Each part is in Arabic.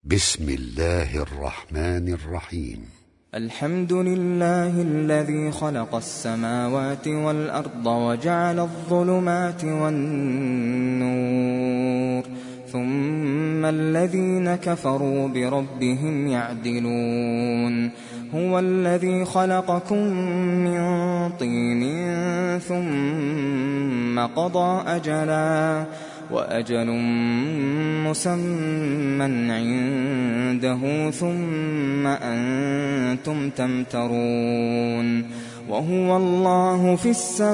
بسم الله الرحمن الرحيم. الحمد لله الذي خلق السماوات والأرض وجعل الظلمات والنور ثم الذين كفروا بربهم يعدلون. هو الذي خلقكم من طين ثم قضى أجلا وأجل مسمى عنده ثم أنتم تمترون. وهو الله في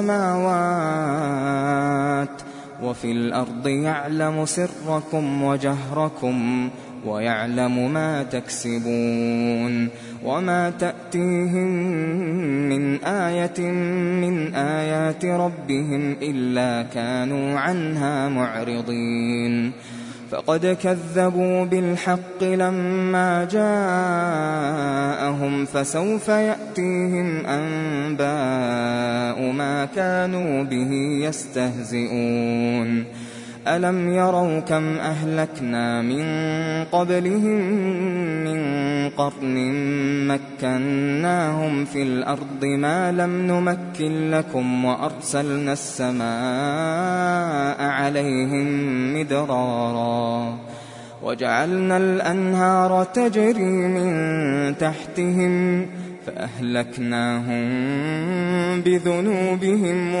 السماوات وفي الأرض يعلم سركم وجهركم ويعلم ما تكسبون. وما تأتيهم من آية من آيات ربهم إلا كانوا عنها معرضين. فقد كذبوا بالحق لما جاءهم فسوف يأتيهم أنباء ما كانوا به يستهزئون. ألم يروا كم أهلكنا من قبلهم من قرن مكناهم في الأرض ما لم نمكن لكم وأرسلنا السماء عليهم مدرارا وجعلنا الأنهار تجري من تحتهم فأهلكناهم بذنوبهم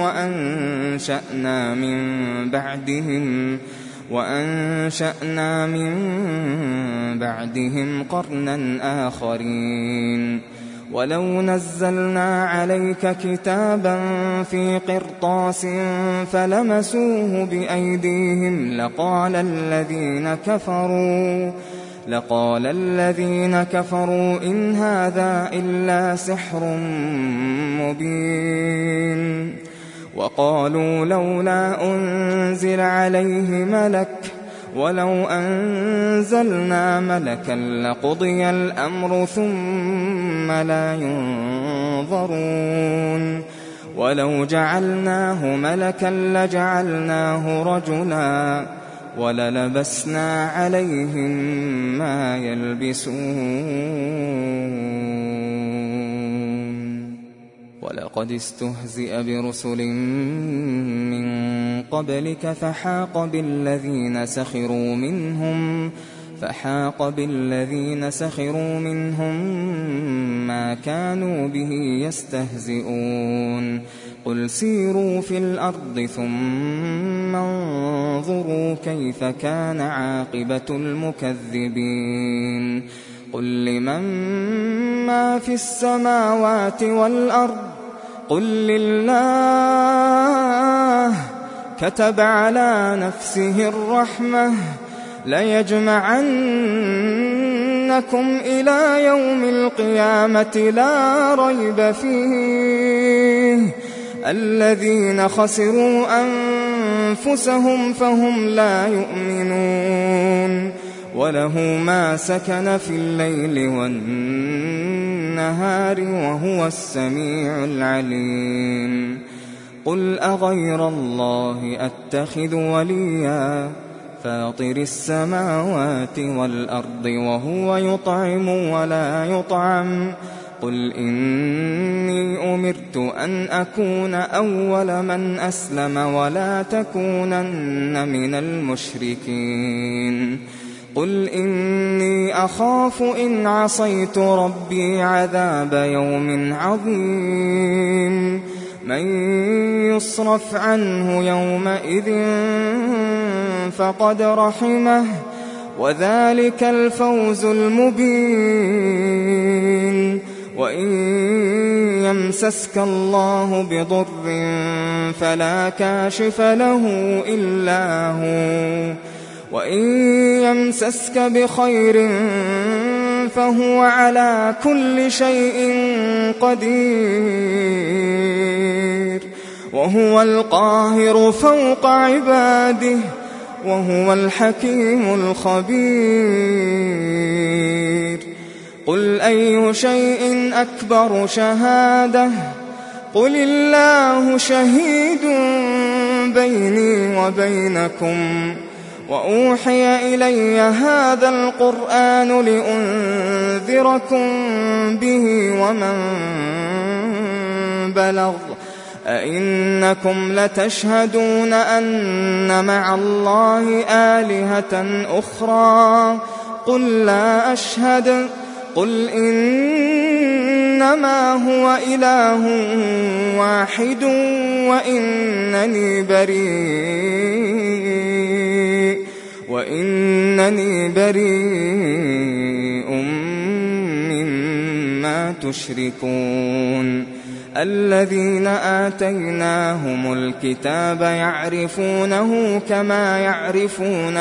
وأنشأنا من بعدهم قرنا آخرين. ولو نزلنا عليك كتابا في قرطاس فلمسوه بأيديهم لقال الذين كفروا إن هذا إلا سحر مبين. وقالوا لولا أنزل عليه ملك ولو أنزلنا ملكا لقضي الأمر ثم لا ينظرون. ولو جعلناه ملكا لجعلناه رجلا وللبسنا عليهم ما يلبسون. ولقد استهزئ برسل من قبلك فحاق بالذين سخروا منهم ما كانوا به يستهزئون. قل سيروا في الأرض ثم انظروا كيف كان عاقبة المكذبين. قل لمن ما في السماوات والأرض قل لله كتب على نفسه الرحمة ليجمعنكم إلى يوم القيامة لا ريب فيه الذين خسروا أنفسهم فهم لا يؤمنون. وله ما سكن في الليل والنهار وهو السميع العليم. قل أغير الله أتخذ وليا فاطر السماوات والأرض وهو يطعم ولا يطعم. قل إني أمرت أن أكون أول من أسلم ولا تكونن من المشركين. قل إني أخاف إن عصيت ربي عذاب يوم عظيم. من يصرف عنه يومئذ فقد رحمه وذلك الفوز المبين. وإن يمسسك الله بضر فلا كاشف له إلا هو وإن يمسسك بخير فهو على كل شيء قدير. وهو القاهر فوق عباده وهو الحكيم الخبير. قل أي شيء أكبر شهادة قل الله شهيد بيني وبينكم وأوحي إلي هذا القرآن لأنذركم به ومن بلغ أئنكم لتشهدون أن مع الله آلهة أخرى قل لا أشهد قل إنما هو إله واحد وإنني بريء مما تشركون الذين آتيناهم الكتاب يعرفونه كما يعرفون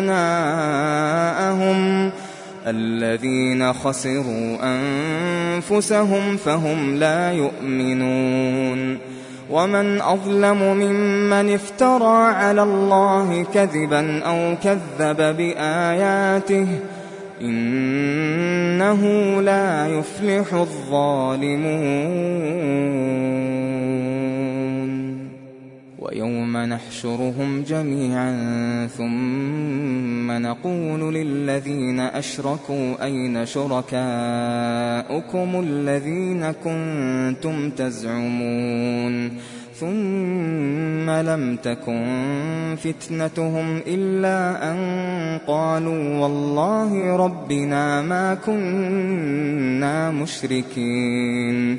أبناءهم الذين خسروا أنفسهم فهم لا يؤمنون ومن أظلم ممن افترى على الله كذبا أو كذب بآياته إنه لا يفلح الظالمون ويوم نحشرهم جميعا ثم نقول للذين أشركوا أين شركاؤكم الذين كنتم تزعمون ثم لم تكن فتنتهم إلا أن قالوا والله ربنا ما كنا مشركين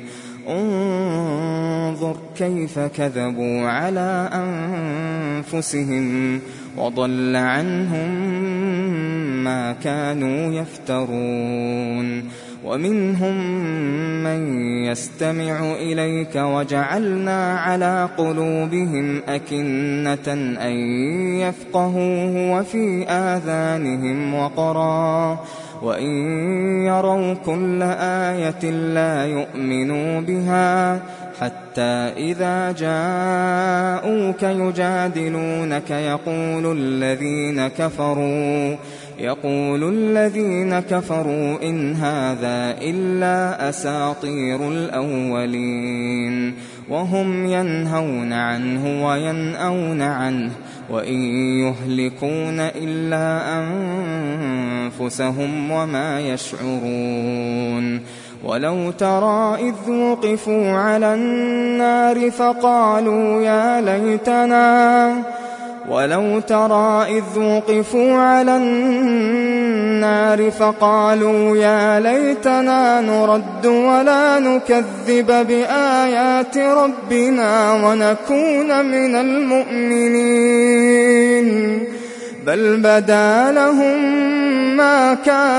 انظر كيف كذبوا على أنفسهم وضل عنهم ما كانوا يفترون ومنهم من يستمع إليك وجعلنا على قلوبهم أكنة أن يفقهوه وفي آذانهم وقرا وإن يروا كل آية لا يؤمنوا بها حتى إذا جاءوك يجادلونك يقول الذين كفروا إن هذا إلا أساطير الأولين وهم ينهون عنه وينأون عنه وإن يهلكون إلا أنفسهم وما يشعرون ولو ترى إذ وقفوا على النار فقالوا يا ليتنا نرد ولا نكذب بآيات ربنا ونكون من المؤمنين بل بدا لهم ما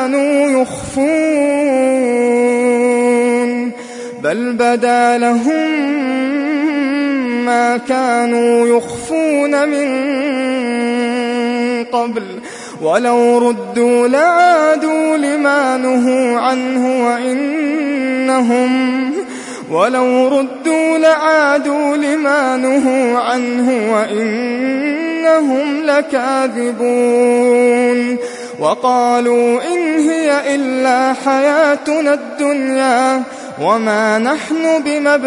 كانوا يخفون من قبل ولو ردوا لعادوا لما نهوا عنه وإنهم لكاذبون وقالوا إن هي إلا حياتنا الدنيا وما نحن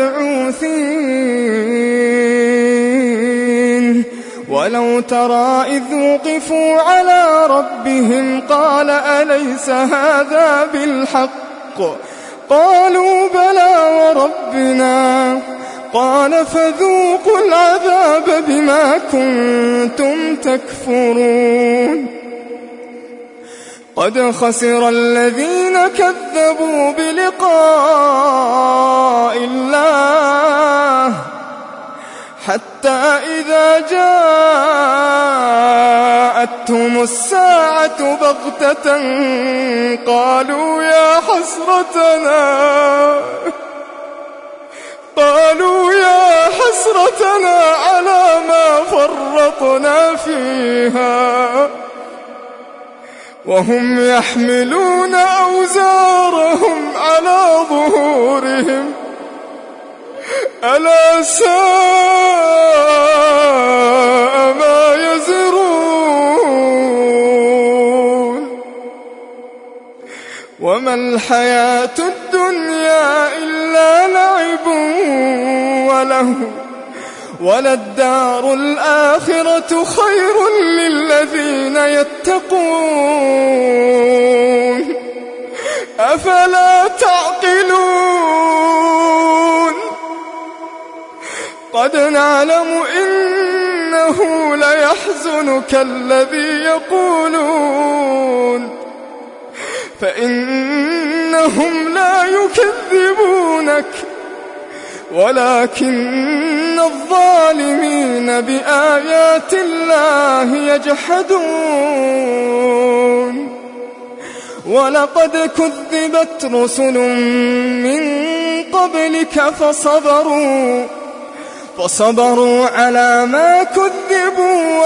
بمبعوثين ولو ترى إذ وقفوا على ربهم قال أليس هذا بالحق قالوا بلى وربنا قال فذوقوا العذاب بما كنتم تكفرون قد خسر الذين كذبوا بلقاء الله حتى إذا جاءتهم الساعة بغتة قالوا يا حسرتنا على ما فرطنا فيها وهم يحملون أوزارهم على ظهورهم ألا ساء ما يزرون وما الحياة الدنيا إلا لعب وللدار الآخرة خير للذين يتقون أفلا تعقلون قد نعلم إنه ليحزنك الذي يقولون فإنهم لا يكذبونك ولكن الظالمين بآيات الله يجحدون ولقد كذبت رسل من قبلك فصبروا على ما كذبوا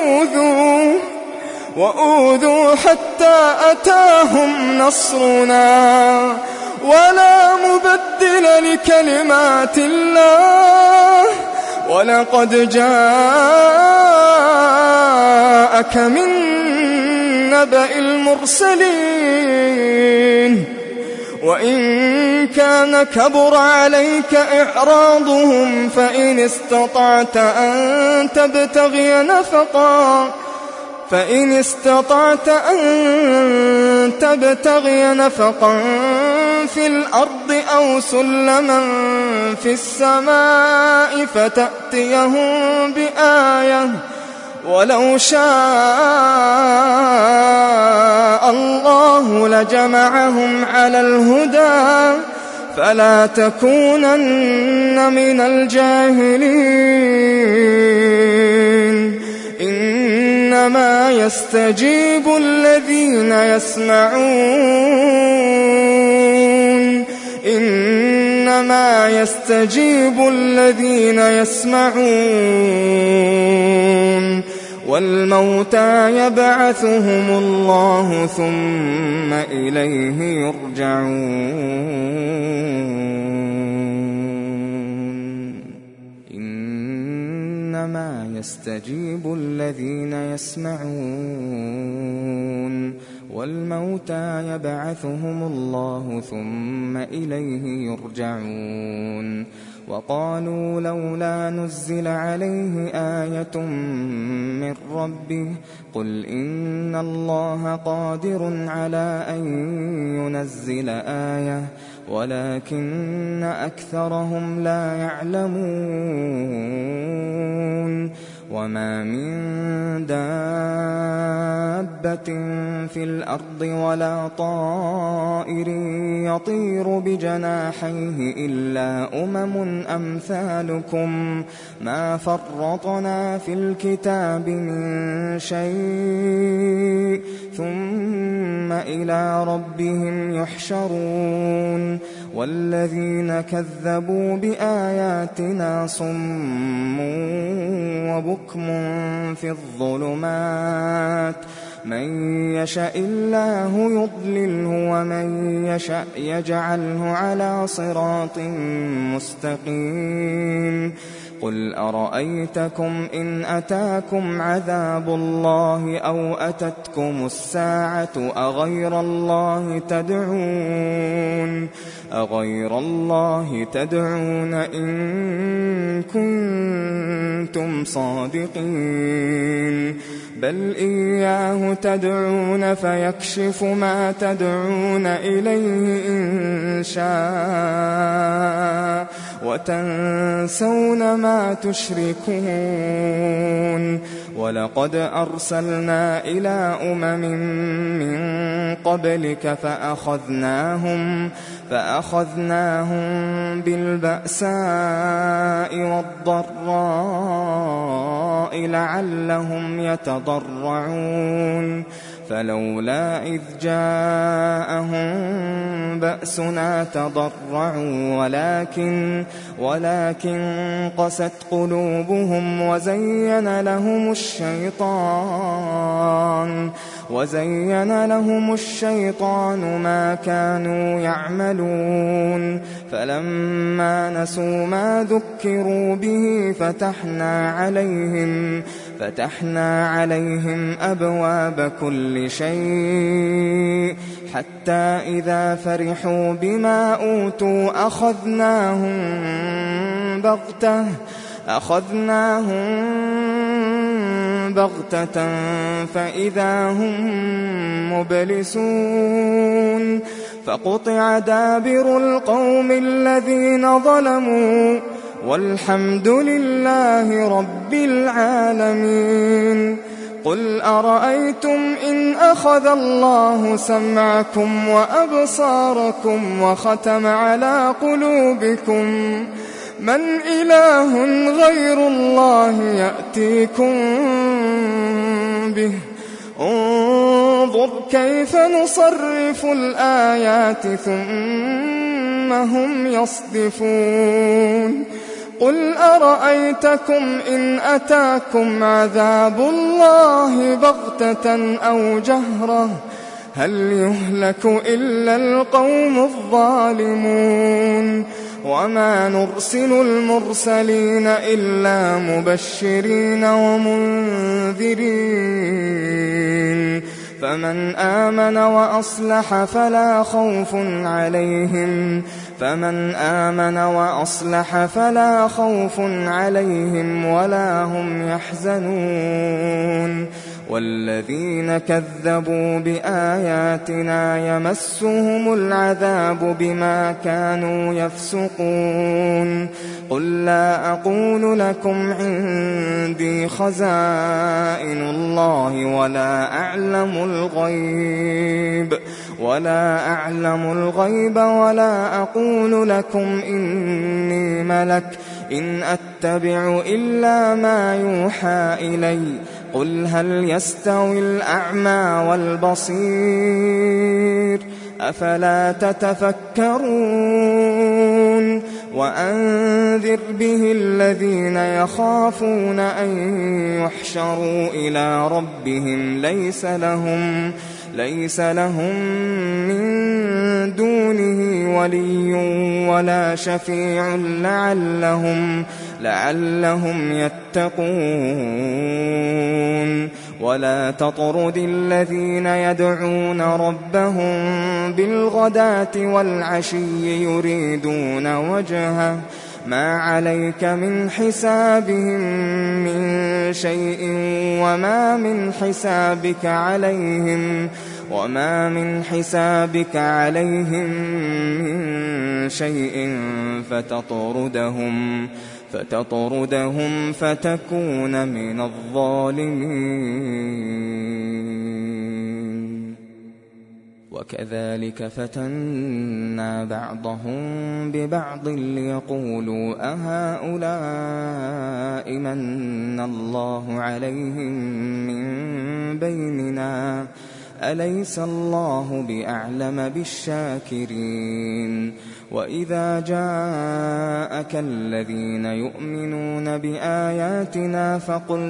وأوذوا حتى أتاهم نصرنا ولا مبدل لكلمات الله ولقد جاءك من نبأ المرسلين وإن كان كبر عليك إعراضهم فإن استطعت أن تبتغي نفقا في الأرض أو سلما في السماء فتأتيهم بآية ولو شاء الله لجمعهم على الهدى فلا تكونن من الجاهلين إنما يستجيب الذين يسمعون والموتى يبعثهم الله ثم إليه يرجعون إنما يستجيب الذين يسمعون والموتى يبعثهم الله ثم إليه يرجعون وقالوا لولا نزل عليه آية من ربه قل إن الله قادر على أن ينزل آية ولكن أكثرهم لا يعلمون وما من دابة في الأرض ولا طائر يطير بجناحيه إلا أمثالكم ما فرطنا في الكتاب من شيء ثم إلى ربهم يحشرون والذين كذبوا بآياتنا صم وبكم في الظلمات من يشاء الله يضلله ومن يشاء يجعله على صراط مستقيم قل أرأيتكم إن أتاكم عذاب الله أو أتتكم الساعة أغير الله تدعون إن كنتم صادقين بل إياه تدعون فيكشف ما تدعون إليه إن شاء وتنسون ما تشركون ولقد أرسلنا إلى من قبلك فأخذناهم بالبأساء والضراء لعلهم يتضرعون فلولا إذ جاءهم بأسنا تضرعوا ولكن قست قلوبهم وزين لهم الشيطان ما كانوا يعملون فلما نسوا ما ذكروا به فتحنا عليهم أبواب كل شيء حتى إذا فرحوا بما أوتوا أخذناهم بغتة فإذا هم مبلسون فقطع دابر القوم الذين ظلموا والحمد لله رب العالمين. قل أرأيتم إن أخذ الله سمعكم وأبصاركم وختم على قلوبكم من إله غير الله يأتيكم به انظر كيف نصرف الآيات ثم هم يصدفون. قل أرأيتكم إن أتاكم عذاب الله بغتة أو جهرة هل يهلك إلا القوم الظالمون. وما نرسل المرسلين إلا مبشرين ومنذرين فمن آمن وأصلح فلا خوف عليهم ولا هم يحزنون. والذين كذبوا بآياتنا يمسهم العذاب بما كانوا يفسقون. قل لا أقول لكم عندي خزائن الله ولا أعلم الغيب ولا أقول لكم إني ملك إن أتبع إلا ما يوحى إلي. قل هل يستوي الأعمى والبصير أفلا تتفكرون. وأنذر به الذين يخافون أن يحشروا إلى ربهم ليس لهم من دونه ولي ولا شفيع لعلهم يتقون. ولا تطرد الذين يدعون ربهم بالغداة والعشي يريدون وجهه ما عليك من حسابهم من شيء وما من حسابك عليهم من شيء فتطردهم فتكون من الظالمين. وكذلك فتنا بعضهم ببعض ليقولوا أهؤلاء من الله عليهم من بيننا أليس الله بأعلم بالشاكرين. وإذا جاءك الذين يؤمنون بآياتنا فقل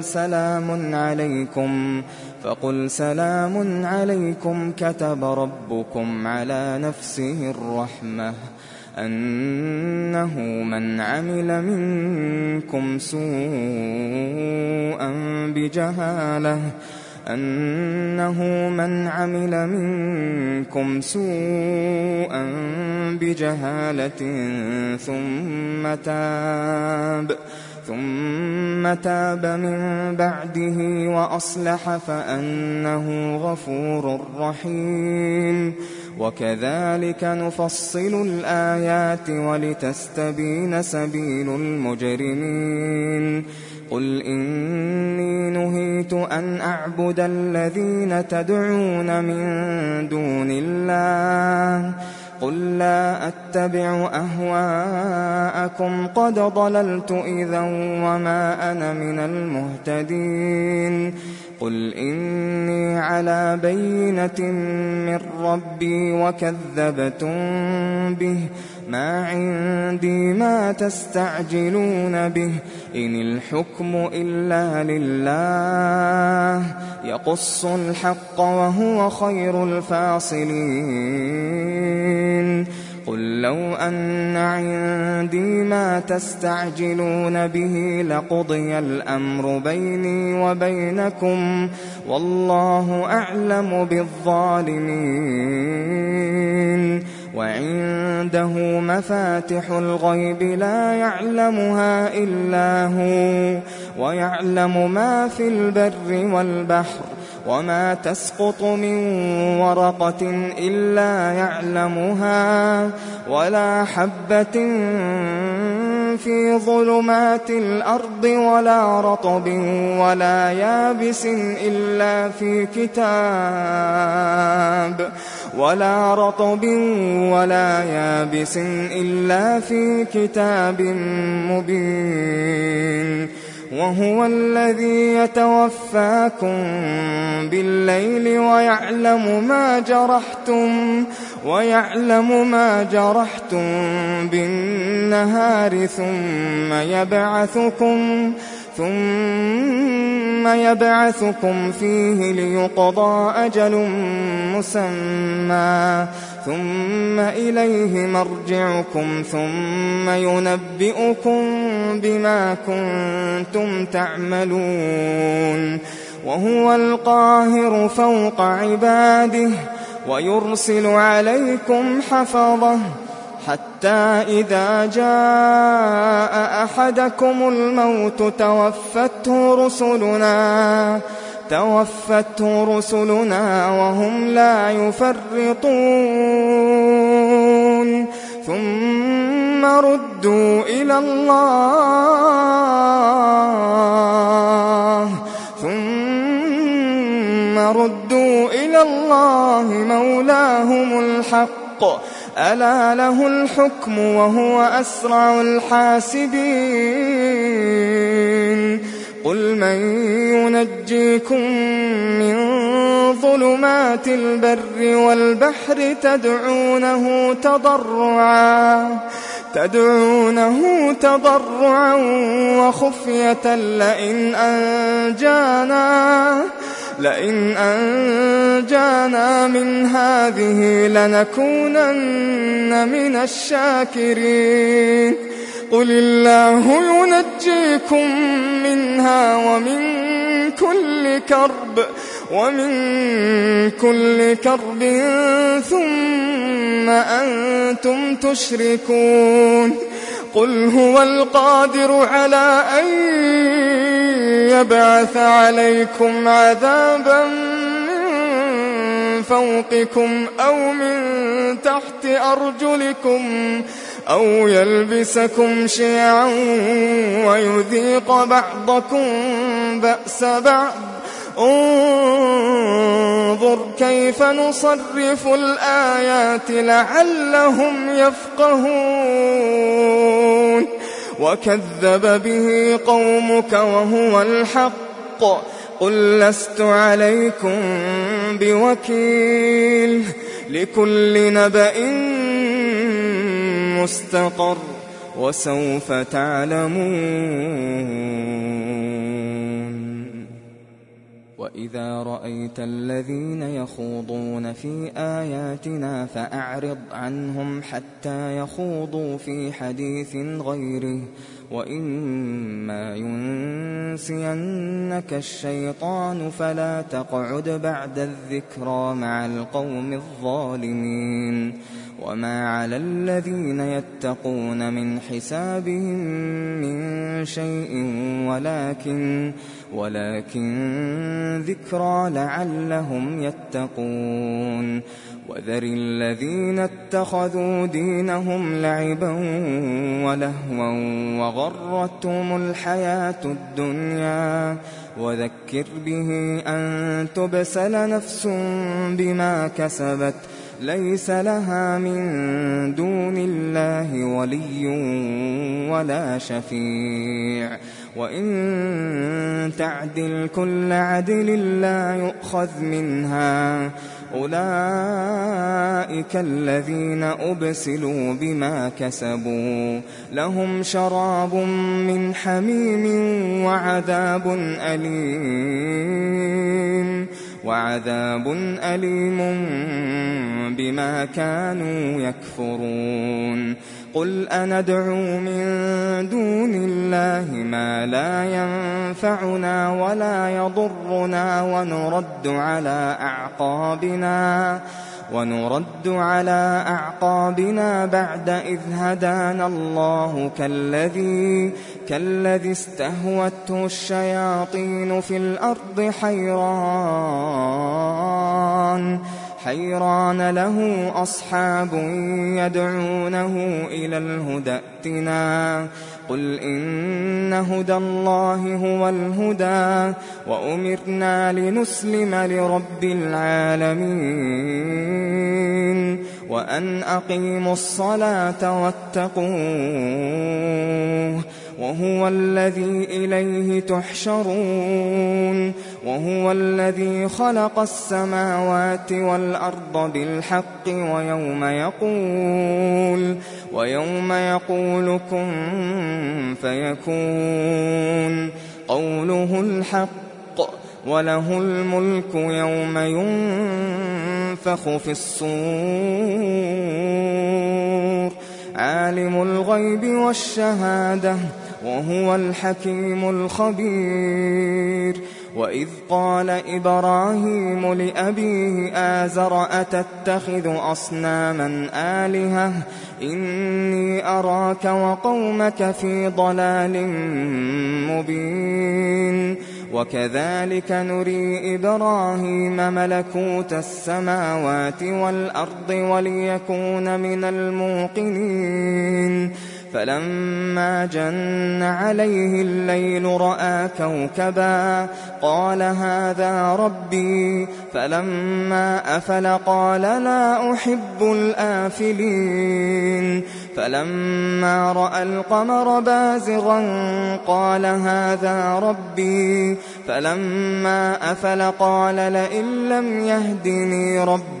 سلام عليكم كتب ربكم على نفسه الرحمة أنه من عمل منكم سوءا بجهالة ثم تاب من بعده وأصلح فأنه غفور رحيم. وكذلك نفصل الآيات ولتستبين سبيل المجرمين. قل إني نهيت أن أعبد الذين تدعون من دون الله قل لا أتبع أهواءكم قد ضللت إذا وما أنا من المهتدين. قل إني على بينة من ربي وكذبتم به ما عندي ما تستعجلون به إن الحكم إلا لله يقص الحق وهو خير الفاصلين. قل لو أن عندي ما تستعجلون به لقضي الأمر بيني وبينكم والله أعلم بالظالمين. وعنده مفاتح الغيب لا يعلمها إلا هو ويعلم ما في البر والبحر وما تسقط من ورقة إلا يعلمها ولا حبة في ظلمات الأرض ولا رطب ولا يابس إلا في كتاب مبين وهو الذي يتوفاكم بالليل ويعلم ما جرحتم بالنهار ثم يبعثكم فيه ليقضى أجل مسمى ثم إليه مرجعكم ثم ينبئكم بما كنتم تعملون وهو القاهر فوق عباده ويرسل عليكم حفظه حتى إذا جاء أحدكم الموت توفته رسلنا وهم لا يفرطون ثم ردوا إلى الله مولاهم الحق ألا له الحكم وهو أسرع الحاسبين قل من ينجيكم من ظلمات البر والبحر تدعونه تضرعا وخفية لئن أنجانا من هذه لنكونن من الشاكرين قل الله ينجيكم منها ومن كل كرب ثم أنتم تشركون قل هو القادر على أن يبعث عليكم عذابا من فوقكم أو من تحت أرجلكم أو يلبسكم شيعا ويذيق بعضكم بأس بعض انظر كيف نصرف الآيات لعلهم يفقهون وكذب به قومك وهو الحق قل لست عليكم بوكيل لكل نبأ مستقر وسوف تعلمون وإذا رأيت الذين يخوضون في آياتنا فأعرض عنهم حتى يخوضوا في حديث غيره وإما ينسينك الشيطان فلا تقعد بعد الذكرى مع القوم الظالمين وما على الذين يتقون من حسابهم من شيء ولكن ذكرى لعلهم يتقون وذر الذين اتخذوا دينهم لعبا ولهوا وغرتهم الحياة الدنيا وذكر به أن تبسل نفس بما كسبت ليس لها من دون الله ولي ولا شفيع وإن تعدل كل عدل لا يؤخذ منها أولئك الذين أبسلوا بما كسبوا لهم شراب من حميم وعذاب أليم بما كانوا يكفرون قل أندعو من دون الله ما لا ينفعنا ونرد على أعقابنا بعد إذ هدانا الله كالذي استهوته الشياطين في الأرض حيران له أصحاب يدعونه إلى الهدى ائتنا قل إن هدى الله هو الهدى وأمرنا لنسلم لرب العالمين وأن أقيموا الصلاة واتقوه وهو الذي إليه تحشرون وهو الذي خلق السماوات والأرض بالحق ويوم يقول كن فيكون قوله الحق وله الملك يوم ينفخ في الصور عالم الغيب والشهادة وهو الحكيم الخبير وإذ قال إبراهيم لأبيه آزر أتتخذ أصناما آلهة إني أراك وقومك في ضلال مبين وكذلك نري إبراهيم ملكوت السماوات والأرض وليكون من الموقنين فلما جن عليه الليل رأى كوكبا قال هذا ربي فلما أفل قال لا أحب الآفلين فلما رأى القمر بازغا قال هذا ربي فلما أفل قال لئن لم يهدني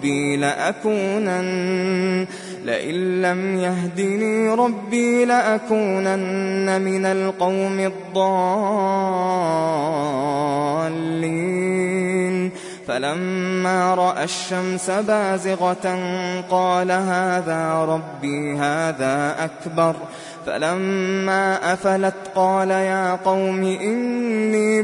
ربي لأكونن من القوم الضالين فلما رأى الشمس بازغة قال هذا ربي هذا أكبر فلما أفلت قال يا قوم إني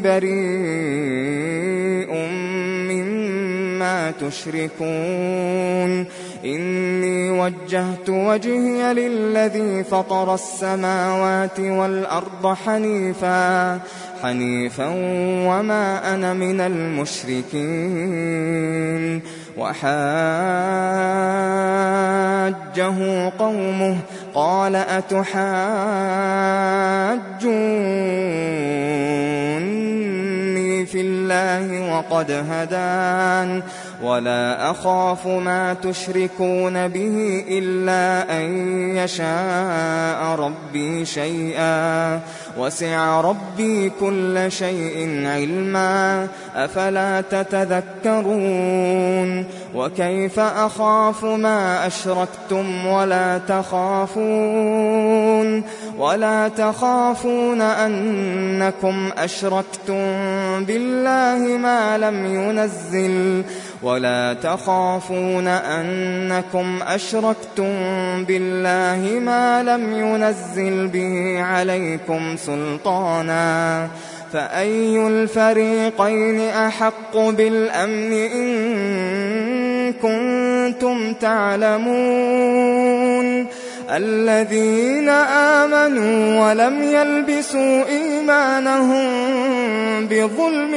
بريء مما تشركون إني وجهت وجهي للذي فطر السماوات والأرض حنيفا وما أنا من المشركين وحاجه قومه قال أتحاجوني في الله وقد هدان ولا أخاف ما تشركون به إلا أن يشاء ربي شيئا وسع ربي كل شيء علما أفلا تتذكرون وكيف أخاف ما أشركتم ولا تخافون أنكم أشركتم بالله ما لم ينزل به عليكم سلطانا فأي الفريقين أحق بالأمن إن كنتم تعلمون الذين آمنوا ولم يلبسوا إيمانهم بظلم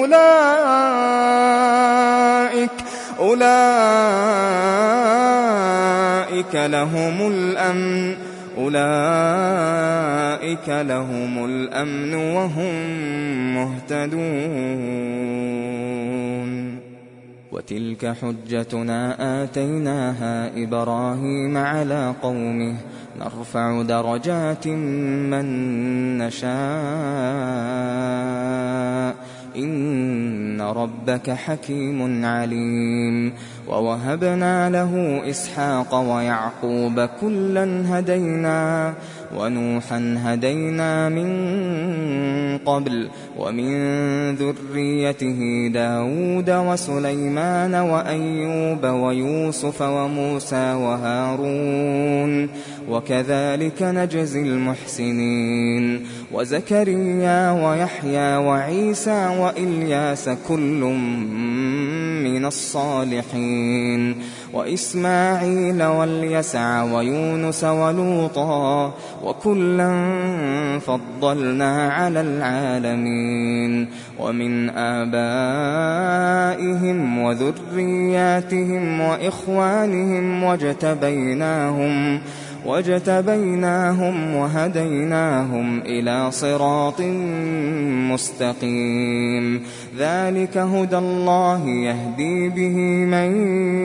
أولئك لهم الأمن وهم مهتدون وتلك حجتنا آتيناها إبراهيم على قومه نرفع درجات من نشاء إن ربك حكيم عليم ووهبنا له إسحاق ويعقوب كلا هدينا ونوحا هدينا من قبل ومن ذريته داود وسليمان وأيوب ويوسف وموسى وهارون وكذلك نجزي المحسنين وزكريا ويحيى وعيسى وإلياس كل من من الصالحين وإسماعيل واليسع ويونس ولوطا وكلا فضلنا على العالمين ومن آبائهم وذرياتهم وإخوانهم واجتبيناهم وهديناهم إلى صراط مستقيم ذلك هدى الله يهدي به من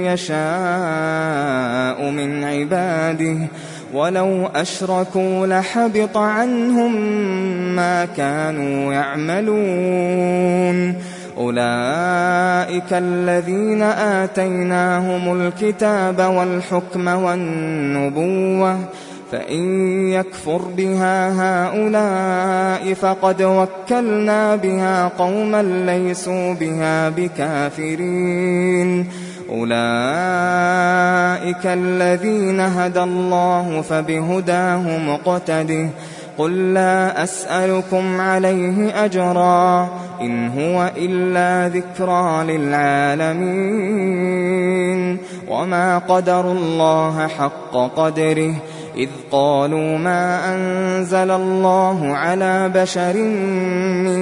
يشاء من عباده ولو أشركوا لحبط عنهم ما كانوا يعملون أولئك الذين آتيناهم الكتاب والحكم والنبوة فإن يكفر بها هؤلاء فقد وكلنا بها قوما ليسوا بها بكافرين أولئك الذين هدى الله فبهداه مقتده قل لا أسألكم عليه أجرا إن هو إلا ذكرى للعالمين وما قدروا الله حق قدره إذ قالوا ما أنزل الله على بشر من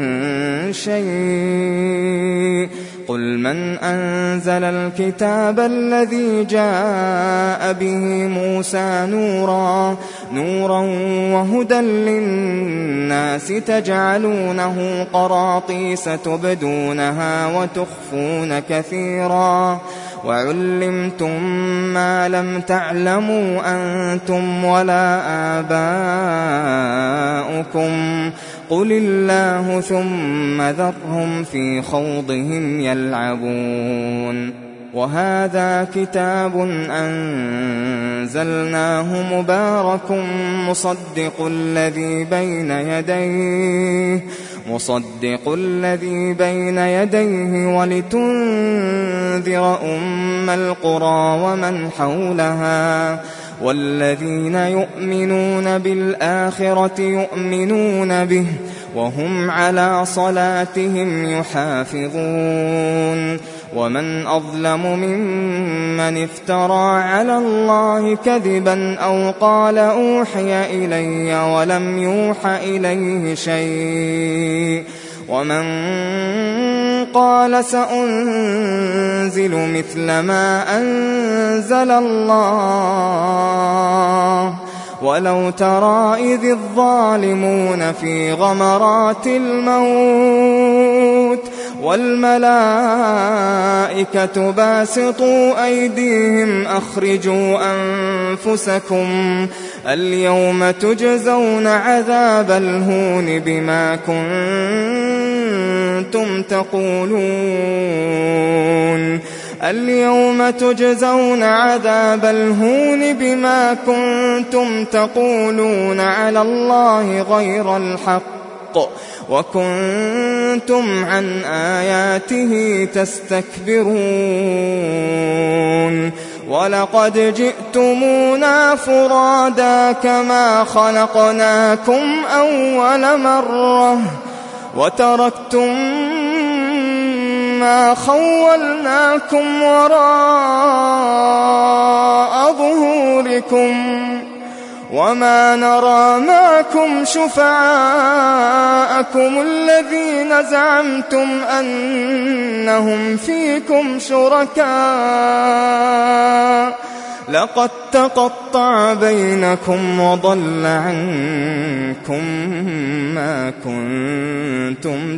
شيء قل من أنزل الكتاب الذي جاء به موسى نورا وهدى للناس تجعلونه قراطيس تبدونها وتخفون كثيرا وعلمتم ما لم تعلموا أنتم ولا آباؤكم قل الله ثم ذرهم في خوضهم يلعبون وهذا كتاب أنزلناه مبارك مصدق الذي بين يديه ولتنذر أم القرى ومن حولها والذين يؤمنون بالآخرة يؤمنون به وهم على صلاتهم يحافظون ومن أظلم ممن افترى على الله كذبا أو قال أوحي إلي ولم يوح إليه شيء ومن قال سأنزل مثل ما أنزل الله ولو ترى إذ الظالمون في غمرات الموت والملائكة باسطوا أيديهم أخرجوا أنفسكم اليوم تجزون عذاب الهون بما كنتم تقولون اليوم تجزون عذاب الهون بما كنتم تقولون على الله غير الحق وكنتم عن آياته تستكبرون ولقد جئتمونا فرادا كما خلقناكم أول مرة وتركتم ما خولناكم وراء ظهوركم وما نرى معكم شفعاءكم الذين زعمتم أنهم فيكم شركاء لقد تقطع بينكم وضل عنكم ما كنتم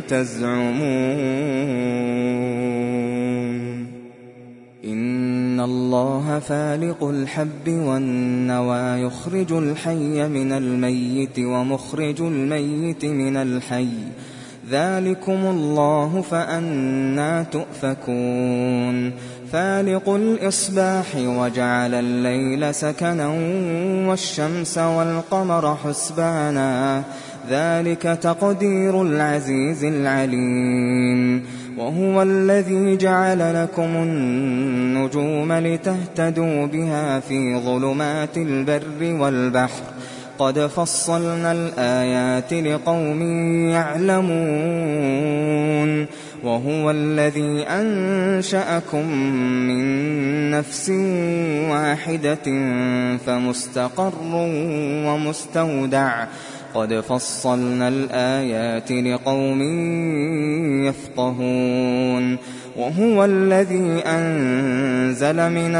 تزعمون إن الله فالق الحب والنوى يخرج الحي من الميت ومخرج الميت من الحي ذلكم الله فأنى تؤفكون فالق الإصباح وجعل الليل سكنا والشمس والقمر حسبانا ذلك تقدير العزيز العليم وهو الذي جعل لكم النجوم لتهتدوا بها في ظلمات البر والبحر قد فصلنا الآيات لقوم يعلمون وهو الذي أنشأكم من نفس واحدة فمستقر ومستودع قد فصلنا الآيات لقوم يفقهون وهو الذي أنزل من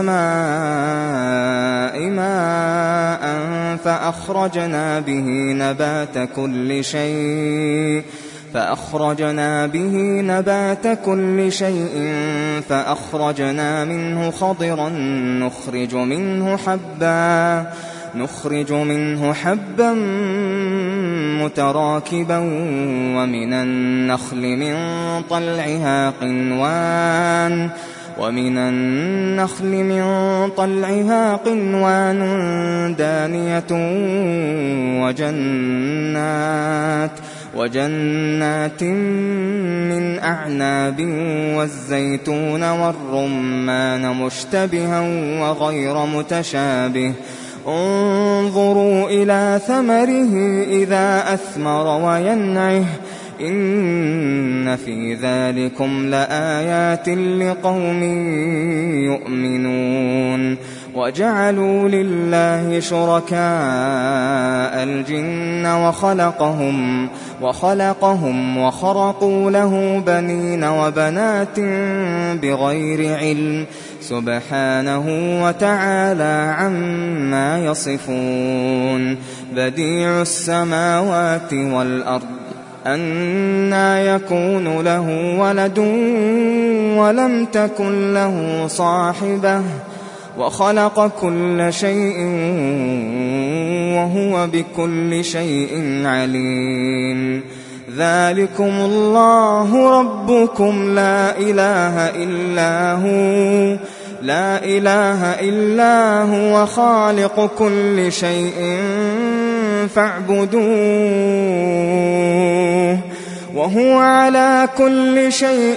السماء ماء فأخرجنا به نبات كل شيء فأخرجنا منه خضرا نخرج منه حبا متراكبا ومن النخل من طلعها قنوان دانية وجنات من أعناب والزيتون والرمان مشتبها وغير متشابه انظروا إلى ثمره إذا أثمر وينعه إن في ذلكم لآيات لقوم يؤمنون وجعلوا لله شركاء الجن وخلقهم وخرقوا له بنين وبنات بغير علم سبحانه وتعالى عما يصفون بديع السماوات والأرض أنى يكون له ولد ولم تكن له صاحبة وخلق كل شيء وهو بكل شيء عليم ذلكم الله ربكم لا إله إلا هو خالق كل شيء فاعبدوه وهو على كل شيء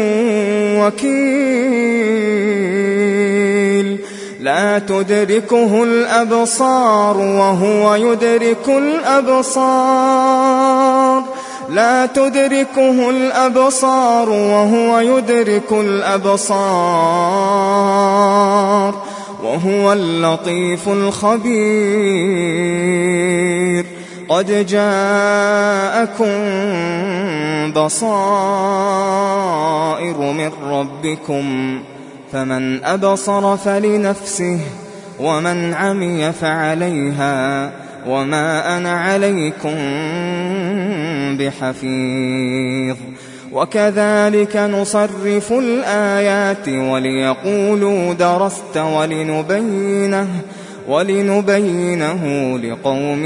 وكيل لا تدركه الأبصار وهو يدرك الأبصار وهو اللطيف الخبير قد جاءكم بصائر من ربكم فمن أبصر فلنفسه ومن عمي فعليها وما أنا عليكم بحفيظ وكذلك نصرف الآيات وليقولوا درست ولنبينه لقوم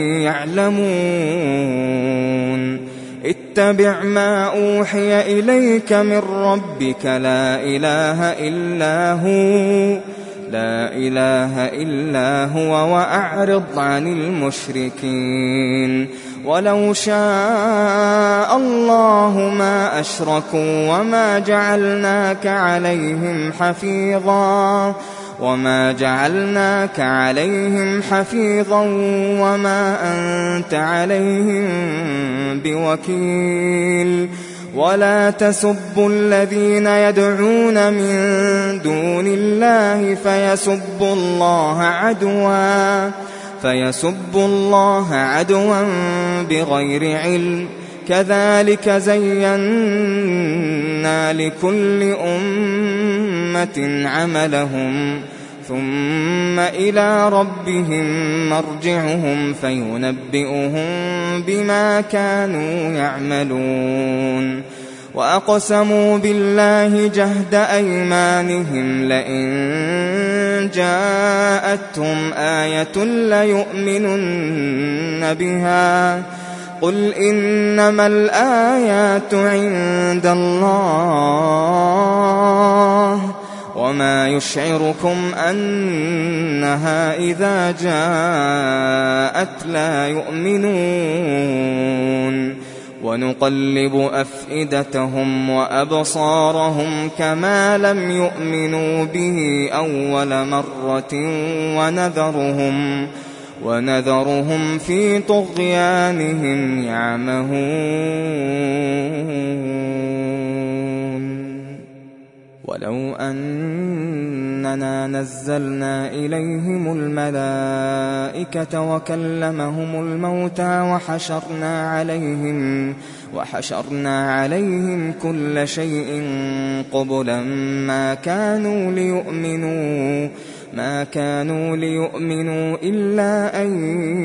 يعلمون اتبع ما أوحي إليك من ربك لا إله إلا هو وأعرض عن المشركين ولو شاء الله ما أشركوا وما جعلناك عليهم حفيظا وما أنت عليهم بوكيل ولا تسبوا الذين يدعون من دون الله فيسبوا الله عدوا بغير علم كذلك زينا لكل أمة عملهم ثم إلى ربهم مرجعهم فينبئهم بما كانوا يعملون وأقسموا بالله جهد أيمانهم لئن جاءتهم آية ليؤمنن بها قل إنما الآيات عند الله وما يشعركم أنها إذا جاءت لا يؤمنون ونقلب أفئدتهم وأبصارهم كما لم يؤمنوا به أول مرة ونذرهم في طغيانهم يعمهون ولو أننا نزلنا إليهم الملائكة وكلمهم الموتى وحشرنا عليهم كل شيء قبلا ما كانوا ليؤمنوا إلا أن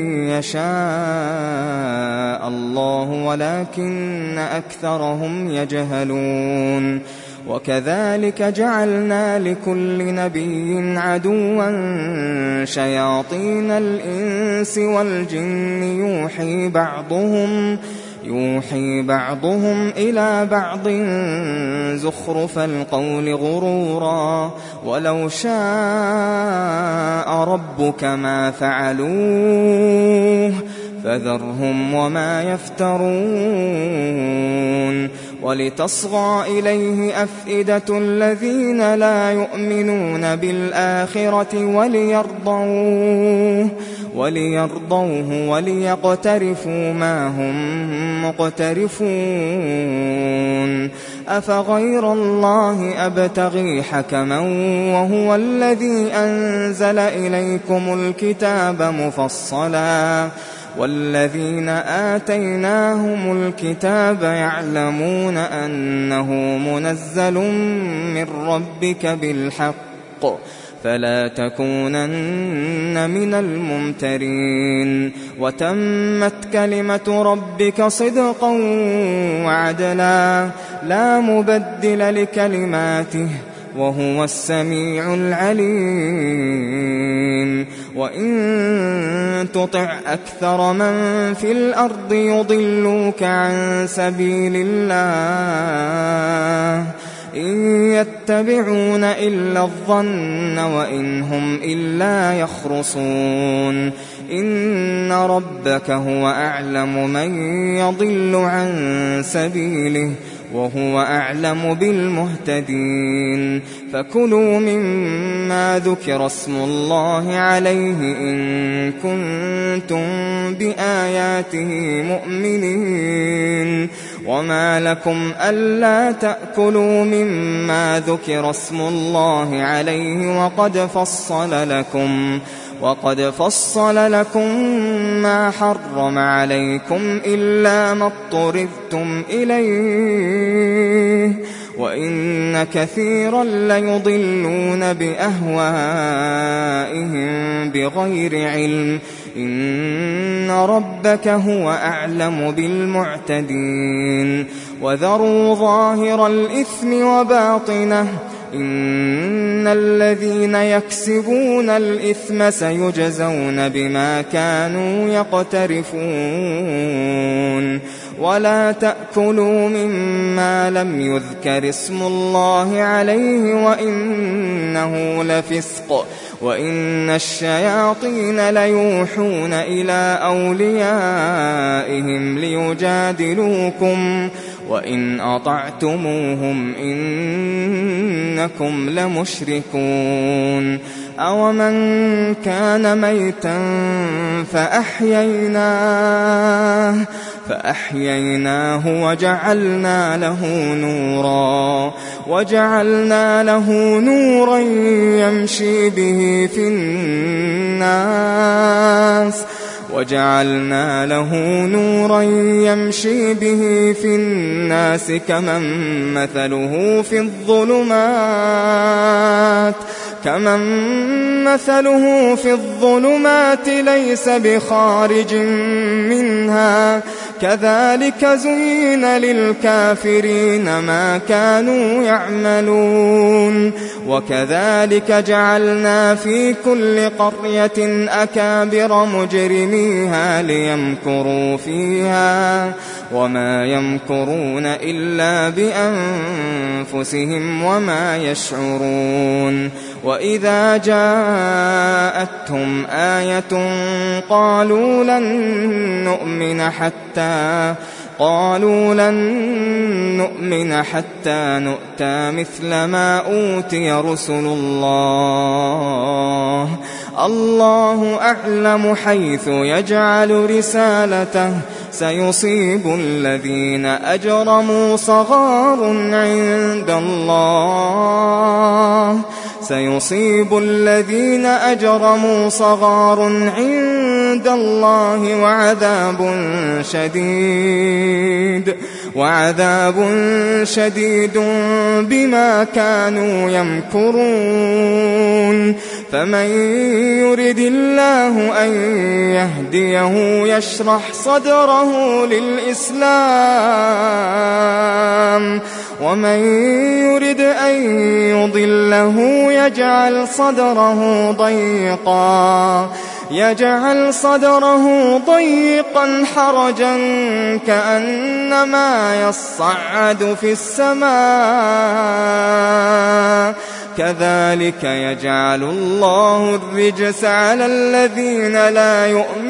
يشاء الله ولكن أكثرهم يجهلون. وكذلك جعلنا لكل نبي عدوا شياطين الإنس والجن يوحي بعضهم إلى بعض زخرف القول غرورا ولو شاء ربك ما فعلوه فذرهم وما يفترون. ولتصغى إليه أفئدة الذين لا يؤمنون بالآخرة وليرضوه وليقترفوا ما هم مقترفون. أفغير الله أبتغي حكما وهو الذي أنزل إليكم الكتاب مفصلا والذين آتيناهم الكتاب يعلمون أنه منزل من ربك بالحق فلا تكونن من الممترين. وتمت كلمة ربك صدقا وعدلا لا مبدل لكلماته وهو السميع العليم. وإن تطع أكثر من في الأرض يضلوك عن سبيل الله إن يتبعون إلا الظن وإن هم إلا يخرصون. إن ربك هو أعلم من يضل عن سبيله وهو أعلم بالمهتدين. فكلوا مما ذكر اسم الله عليه إن كنتم بآياته مؤمنين. وما لكم ألا تأكلوا مما ذكر اسم الله عليه وقد فصل لكم ما حرم عليكم إلا ما اضطررتم إليه وإن كثيرا ليضلون بأهوائهم بغير علم. إن ربك هو أعلم بالمعتدين. وذروا ظاهر الإثم وباطنه إن الذين يكسبون الإثم سيجزون بما كانوا يقترفون. ولا تأكلوا مما لم يذكر اسم الله عليه وإنه لفسق وإن الشياطين ليوحون إلى أوليائهم ليجادلوكم وإن أطعتموهم إنكم لمشركون. أومن كان ميتا فأحييناه وجعلنا له نورا يمشي به في الناس كمن مثله في الظلمات ليس بخارج منها كذلك زين للكافرين ما كانوا يعملون. وكذلك جعلنا في كل قرية أكابر مجرميها ليمكروا فيها وما يمكرون إلا بأنفسهم وما يشعرون. وإذا جاءتهم آية قالوا لن نؤمن حتى نؤتى مثل ما أوتي رسل الله أعلم حيث يجعل رسالته سيصيب الذين أجرموا صغار عند الله سيصيب الذين أجرموا صغار عند الله وعذاب شديد بما كانوا يمكرون فمن يرد الله أن يهديه يشرح صدره للإسلام ومن يرد أن يضله يجعل صدره ضيقا حرجا كأنما يصعد في السماء كذلك يجعل الله الرجس على الذين لا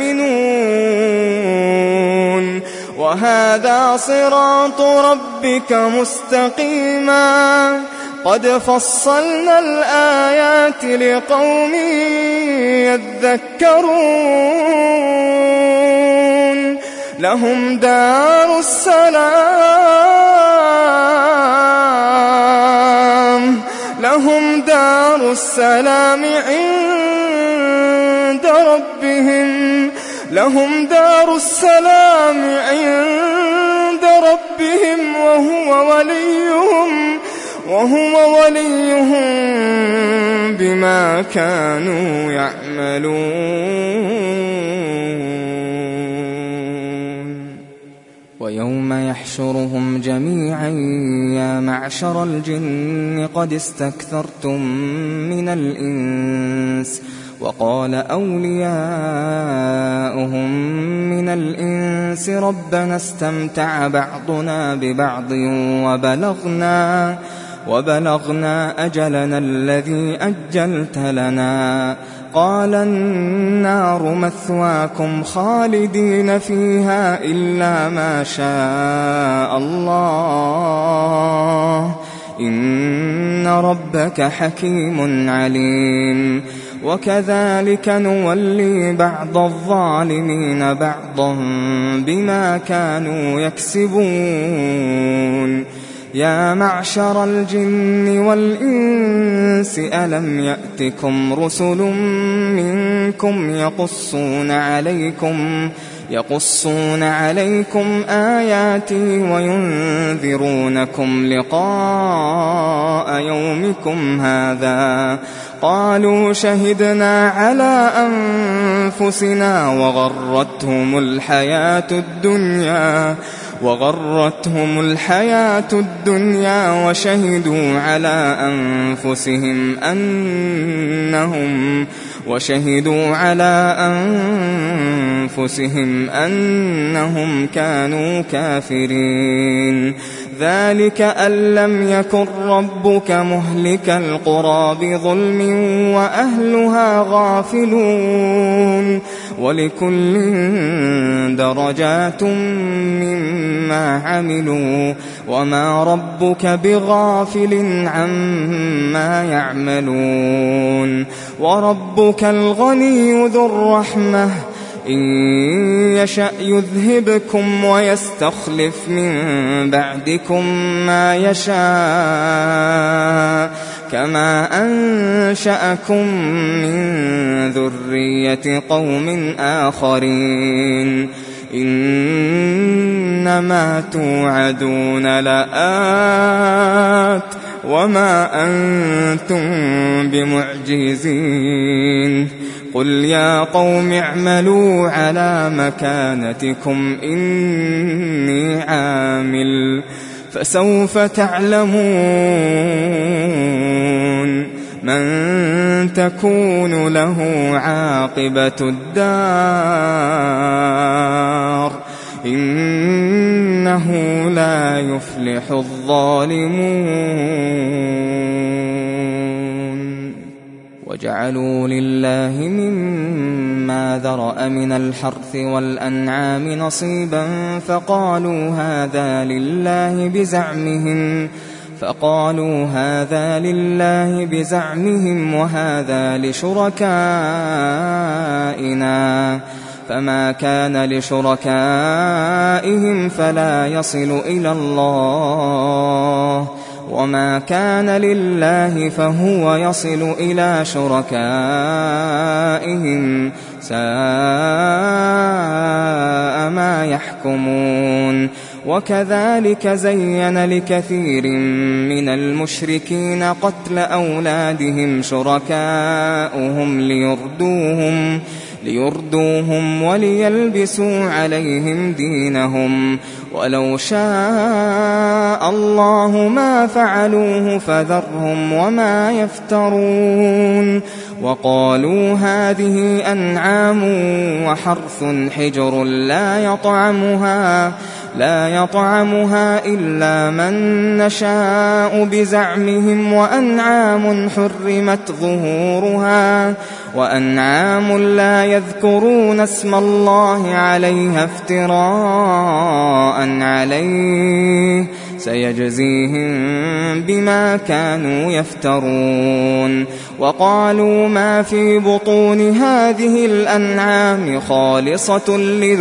يؤمنون وهذا صراط ربك مستقيما قد فصلنا الآيات لقوم يذكرون لهم دار السلام عند ربهم وهو وليهم بما كانوا يعملون ويوم يحشرهم جميعا يا معشر الجن قد استكثرتم من الإنس وقال أولياؤهم من الإنس ربنا استمتع بعضنا ببعض وبلغنا أجلنا الذي أجلت لنا قال النار مثواكم خالدين فيها إلا ما شاء الله إن ربك حكيم عليم وكذلك نولي بعض الظالمين بعضا بما كانوا يكسبون يا معشر الجن والإنس ألم يأتكم رسل منكم يقصون عليكم آياتي وينذرونكم لقاء يومكم هذا قالوا شهدنا على أنفسنا وغرتهم الحياة الدنيا وشهدوا على أنفسهم أنهم كانوا كافرين ذلك أن لم يكن ربك مهلك القرى بظلم وأهلها غافلون ولكل درجات مما عملوا وما ربك بغافل عما يعملون وربك الغني ذو الرحمة إن يشأ يذهبكم ويستخلف من بعدكم ما يشاء كما أنشأكم من ذرية قوم آخرين إنما توعدون لآت وما أنتم بمعجزين قل يا قوم اعملوا على مكانتكم إني عامل فسوف تعلمون من تكون له عاقبة الدار إنه لا يفلح الظالمون وجعلوا لله مما ذرأ من الحرث والأنعام نصيبا فقالوا هذا لله بزعمهم وهذا لشركائنا فما كان لشركائهم فلا يصل إلى الله، وما كان لله فهو يصل إلى شركائهم، ساء ما يحكمون. وكذلك زين لكثير من المشركين قتل أولادهم شركاؤهم ليردوهم وليلبسوا عليهم دينهم، ولو شاء الله ما فعلوه فذرهم وما يفترون. وقالوا هذه أنعام وحرث حجر لا يطعمها إلا من نشاء بزعمهم، وأنعام حرمت ظهورها، وأنعام لا يذكرون اسم الله عليها افتراء عليه، سيجزيهم بما كانوا يفترون. وقالوا ما في بطون هذه الأنعام خالصة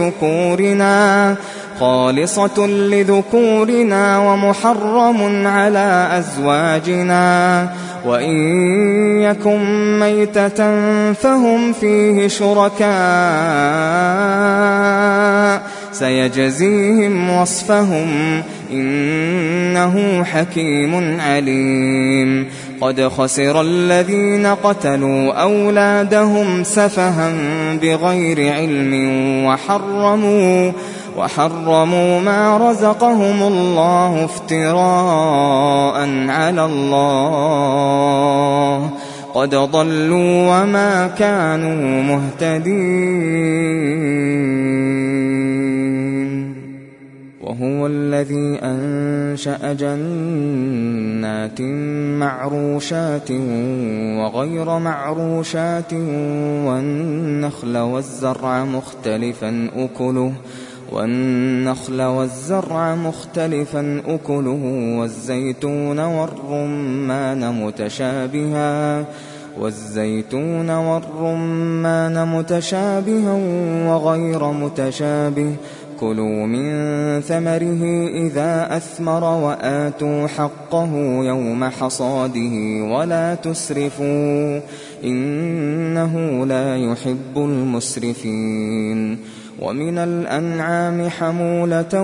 لذكورنا ومحرم على أزواجنا، وإن يكن ميتة فهم فيه شركاء، سيجزيهم وصفهم إنه حكيم عليم. قد خسر الذين قتلوا أولادهم سفها بغير علم وحرموا ما رزقهم الله افتراء على الله، قد ضلوا وما كانوا مهتدين. وهو الذي أنشأ جنات معروشات وغير معروشات والنخل والزرع مختلفا أكله والزيتون والرمان متشابها وغير متشابه، كلوا من ثمره إذا أثمر وآتوا حقه يوم حصاده ولا تسرفوا إنه لا يحب المسرفين. ومن الأنعام حمولة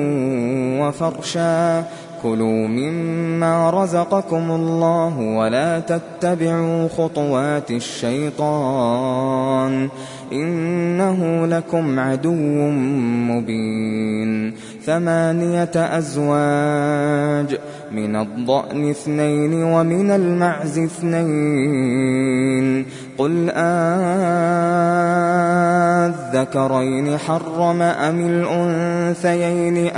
وفرشا، كلوا مما رزقكم الله ولا تتبعوا خطوات الشيطان إنه لكم عدو مبين. 8 أزواج، من الضأن 2 ومن المعز 2، قل أذكرين حرم أم الأنثيين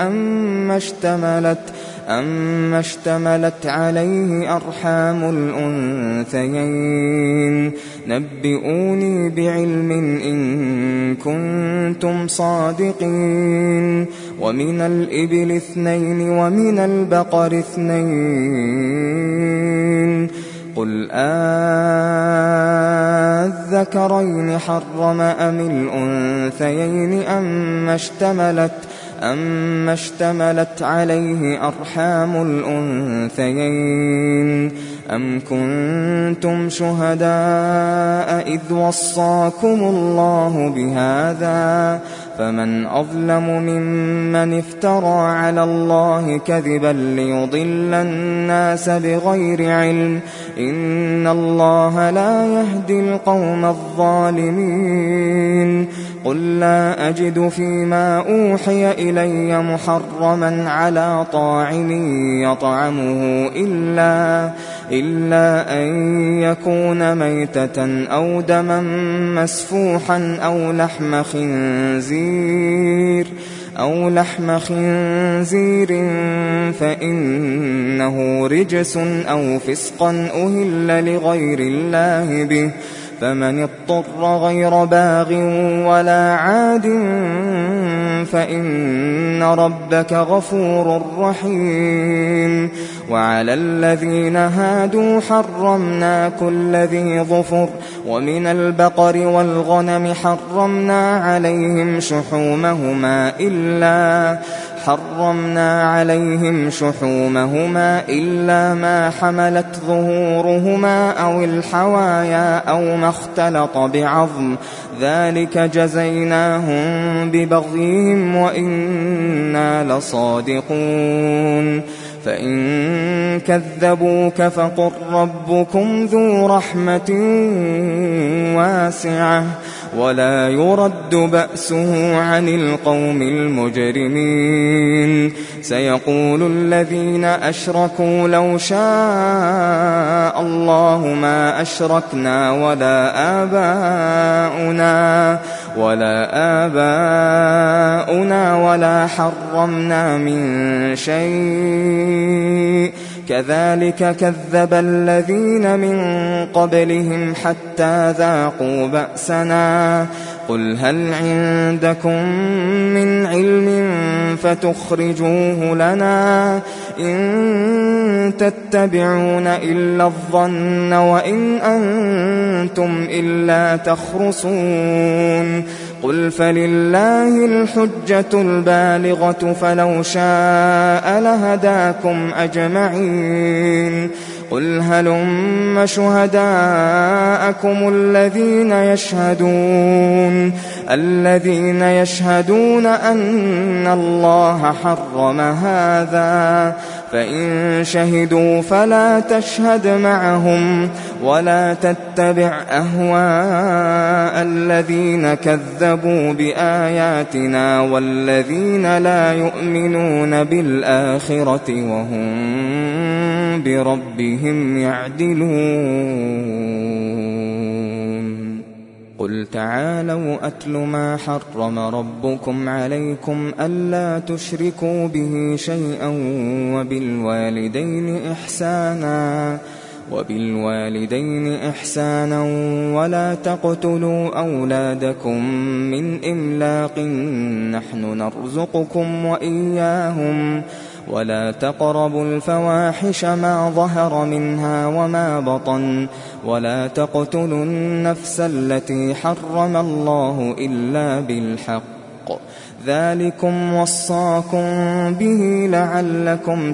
أما اشتملت عليه أرحام الأنثيين، نبئوني بعلم إن كنتم صادقين. ومن الإبل 2 ومن البقر 2، قل أذكرين حرم أم الأنثيين أما اشتملت عليه أرحام الأنثيين، أم كنتم شهداء إذ وصاكم الله بهذا، فمن أظلم ممن افترى على الله كذبا ليضل الناس بغير علم، إن الله لا يهدي القوم الظالمين. قل لا أجد فيما أوحي إلي محرما على طاعم يطعمه إلا أن يكون ميتة أو دما مسفوحا أو لحم خنزير فإنه رجس أو فسقا أهل لغير الله به، فمن اضطر غير باغ ولا عاد فإن ربك غفور رحيم. وعلى الذين هادوا حرمنا كل ذي ظفر، ومن البقر والغنم حرمنا عليهم شحومهما إلا ما حملت ظهورهما أو الحوايا أو ما اختلط بعظم، ذلك جزيناهم ببغيهم وإنا لصادقون. فإن كذبوك فقل ربكم ذو رحمة واسعة ولا يرد بأسه عن القوم المجرمين. سيقول الذين أشركوا لو شاء الله ما أشركنا ولا آباؤنا ولا حرمنا من شيء كذلك كذب الذين من قبلهم حتى ذاقوا بأسنا. قل هل عندكم من علم فتخرجوه لنا؟ إن تتبعون إلا الظن وإن أنتم إلا تخرصون. قل فلله الحجة البالغة فلو شاء لهداكم أجمعين. قل هلم شهداءكم الذين يشهدون أن الله حرم هذا، فإن شهدوا فلا تشهد معهم ولا تتبع أهواء الذين كذبوا بآياتنا والذين لا يؤمنون بالآخرة وهم بربهم يعدلون. قل تعالوا أتل ما حرم ربكم عليكم ألا تشركوا به شيئا وبالوالدين إحسانا ولا تقتلوا أولادكم من إملاق نحن نرزقكم وإياهم ولا تقربوا الفواحش ما ظهر منها وما بطن ولا تقتلوا النفس التي حرم الله إلا بالحق ذلكم وصاكم به لعلكم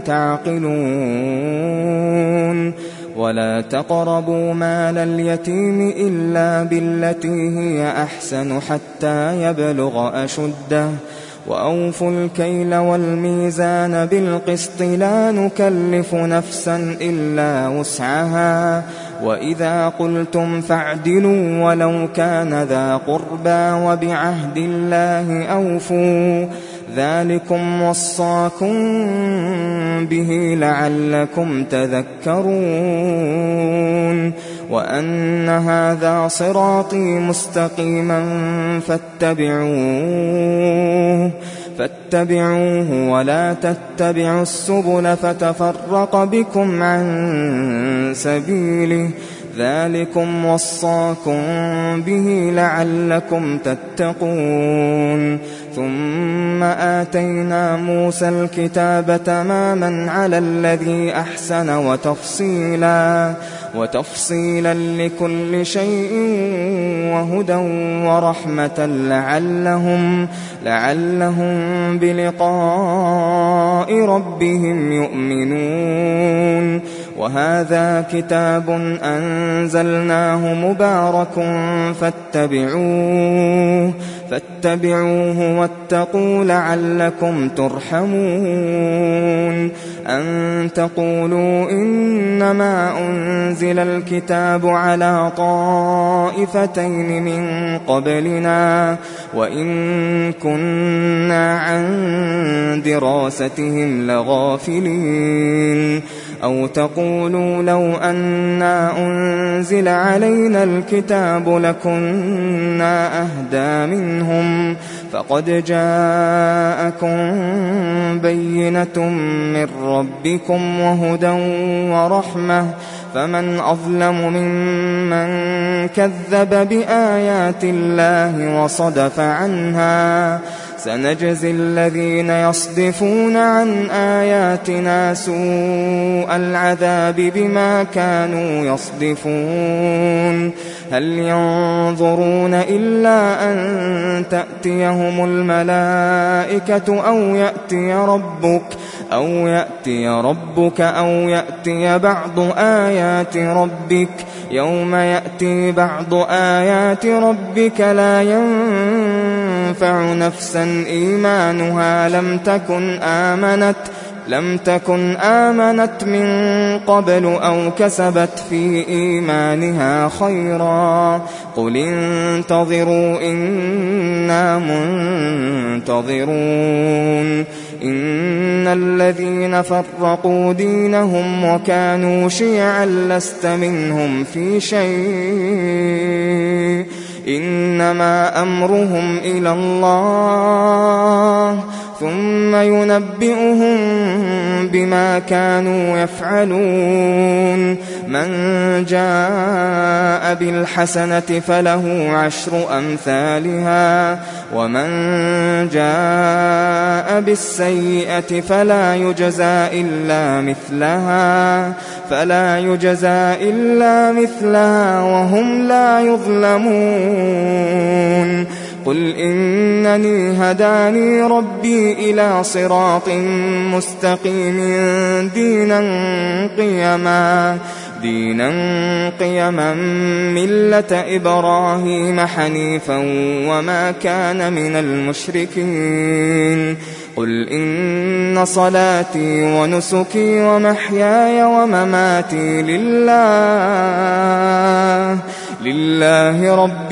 تعقلون. ولا تقربوا مال اليتيم إلا بالتي هي أحسن حتى يبلغ أشده وأوفوا الكيل والميزان بالقسط لا نكلف نفسا إلا وسعها وإذا قلتم فاعدلوا ولو كان ذا قربى وبعهد الله أوفوا ذلكم وصاكم به لعلكم تذكرون. وأن هذا صراطي مستقيما فاتبعوه ولا تتبعوا السبل فتفرق بكم عن سبيله ذلكم وصاكم به لعلكم تتقون. ثم آتينا موسى الكتاب تماما على الذي أحسن وتفصيلا لكل شيء وهدى ورحمة لعلهم بلقاء ربهم يؤمنون. وهذا كتاب أنزلناه مبارك فاتبعوه واتقوا لعلكم ترحمون. أن تقولوا إنما أنزل الكتاب على طائفتين من قبلنا وإن كنا عن دراستهم لغافلين. أو تقولوا لو أنا أنزل علينا الكتاب لكنا أهدى منهم فقد جاءكم بينة من ربكم وهدى ورحمة فمن أظلم ممن كذب بآيات الله وصدف عنها سنجزي الذين يصدفون عن آياتنا سوء العذاب بما كانوا يصدفون هل ينظرون إلا أن تأتيهم الملائكة أو يأتي ربك أو يأتي بعض آيات ربك يوم يأتي بعض آيات ربك لا ينفع نفسا إيمانها لم تكن آمنت من قبل أو كسبت في إيمانها خيرا قل انتظروا إنا منتظرون إن الذين فرقوا دينهم وكانوا شيعا لست منهم في شيء إنما أمرهم إلى الله ثم ينبئهم بما كانوا يفعلون من جاء بالحسنة فله 10 أمثالها ومن جاء بالسيئة فلا يجزى إلا مثلها وهم لا يظلمون قل إنني هداني ربي إلى صراط مستقيم دينا قيما ملة إبراهيم حنيفا وما كان من المشركين قل إن صلاتي ونسكي ومحياي ومماتي لله رب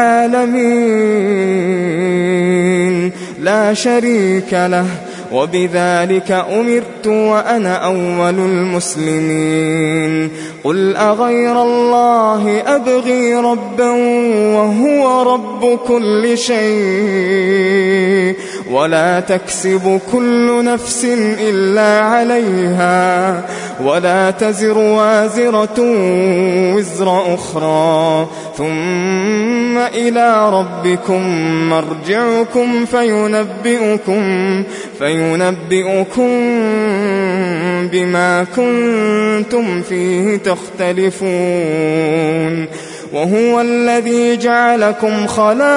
العالمين لا شريك له وبذلك أمرت وأنا أول المسلمين قل أغير الله أبغي ربا وهو رب كل شيء ولا تكسب كل نفس إلا عليها ولا تزر وازرة وزر أخرى ثم إلى ربكم مرجعكم فينبئكم بما كنتم فيه تختلفون وهو الذي جعلكم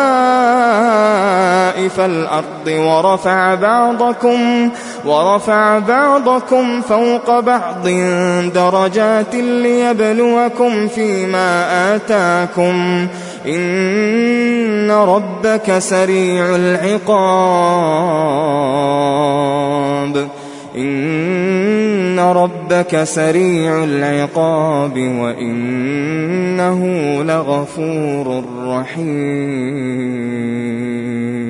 خلائف الأرض ورفع بعضكم فوق بعض درجات ليبلوكم فيما آتاكم إن ربك سريع العقاب وإنه لغفور رحيم.